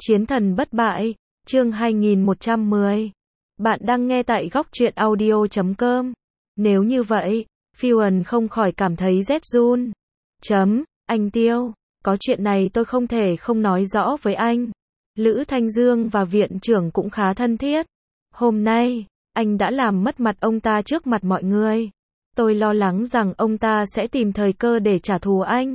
Chiến thần bất bại, chương 2110. Bạn đang nghe tại góc truyện audio.com. Nếu như vậy, Fuan không khỏi cảm thấy rét run. Anh Tiêu, có chuyện này tôi không thể không nói rõ với anh. Lữ Thanh Dương và viện trưởng cũng khá thân thiết. Hôm nay, anh đã làm mất mặt ông ta trước mặt mọi người. Tôi lo lắng rằng ông ta sẽ tìm thời cơ để trả thù anh.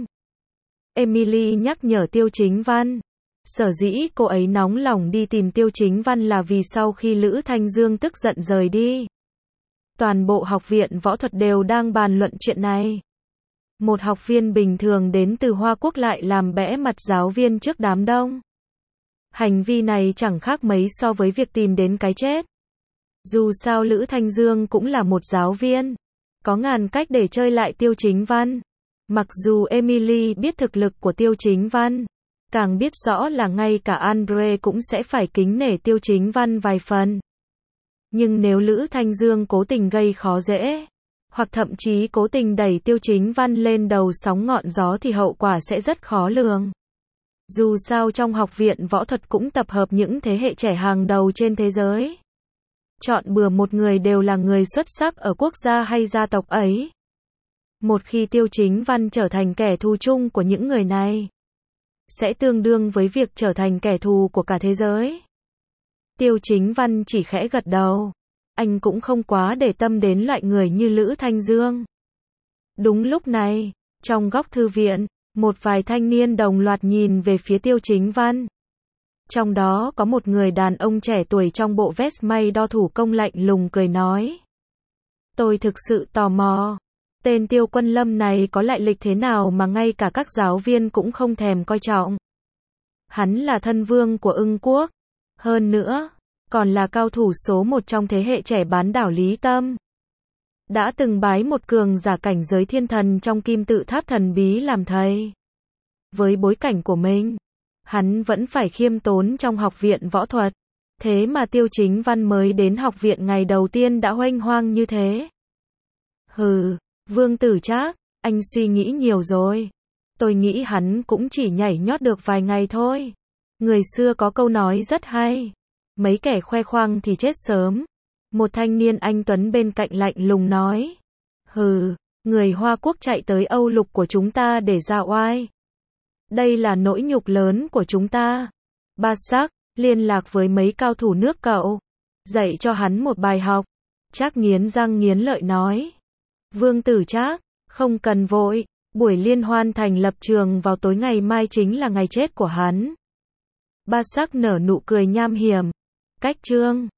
Emily nhắc nhở Tiêu Chính Văn. Sở dĩ cô ấy nóng lòng đi tìm Tiêu Chính Văn là vì sau khi Lữ Thanh Dương tức giận rời đi, toàn bộ học viện võ thuật đều đang bàn luận chuyện này. Một học viên bình thường đến từ Hoa Quốc lại làm bẽ mặt giáo viên trước đám đông. Hành vi này chẳng khác mấy so với việc tìm đến cái chết. Dù sao Lữ Thanh Dương cũng là một giáo viên, có ngàn cách để chơi lại Tiêu Chính Văn. Mặc dù Emily biết thực lực của Tiêu Chính Văn, càng biết rõ là ngay cả Andre cũng sẽ phải kính nể Tiêu Chính Văn vài phần. Nhưng nếu Lữ Thanh Dương cố tình gây khó dễ, hoặc thậm chí cố tình đẩy Tiêu Chính Văn lên đầu sóng ngọn gió thì hậu quả sẽ rất khó lường. Dù sao trong học viện võ thuật cũng tập hợp những thế hệ trẻ hàng đầu trên thế giới. Chọn bừa một người đều là người xuất sắc ở quốc gia hay gia tộc ấy. Một khi Tiêu Chính Văn trở thành kẻ thù chung của những người này, sẽ tương đương với việc trở thành kẻ thù của cả thế giới. Tiêu Chính Văn chỉ khẽ gật đầu. Anh cũng không quá để tâm đến loại người như Lữ Thanh Dương. Đúng lúc này, trong góc thư viện, một vài thanh niên đồng loạt nhìn về phía Tiêu Chính Văn. Trong đó có một người đàn ông trẻ tuổi trong bộ vest may đo thủ công lạnh lùng cười nói. Tôi thực sự tò mò. Tên Tiêu Quân Lâm này có lại lịch thế nào mà ngay cả các giáo viên cũng không thèm coi trọng. Hắn là thân vương của Ưng Quốc. Hơn nữa, còn là cao thủ số một trong thế hệ trẻ bán đảo Lý Tâm. Đã từng bái một cường giả cảnh giới thiên thần trong kim tự tháp thần bí làm thầy. Với bối cảnh của mình, hắn vẫn phải khiêm tốn trong học viện võ thuật. Thế mà Tiêu Chính Văn mới đến học viện ngày đầu tiên đã hoanh hoang như thế. Hừ, Vương Tử Trác, anh suy nghĩ nhiều rồi. Tôi nghĩ hắn cũng chỉ nhảy nhót được vài ngày thôi. Người xưa có câu nói rất hay. Mấy kẻ khoe khoang thì chết sớm. Một thanh niên anh tuấn bên cạnh lạnh lùng nói. Hừ, người Hoa Quốc chạy tới Âu Lục của chúng ta để ra oai. Đây là nỗi nhục lớn của chúng ta. Ba Sắc, liên lạc với mấy cao thủ nước cậu. Dạy cho hắn một bài học. Trác nghiến răng nghiến lợi nói. Vương Tử Trác, không cần vội. Buổi liên hoan thành lập trường vào tối ngày mai chính là ngày chết của hắn. Ba Sắc nở nụ cười nham hiểm. Cách chương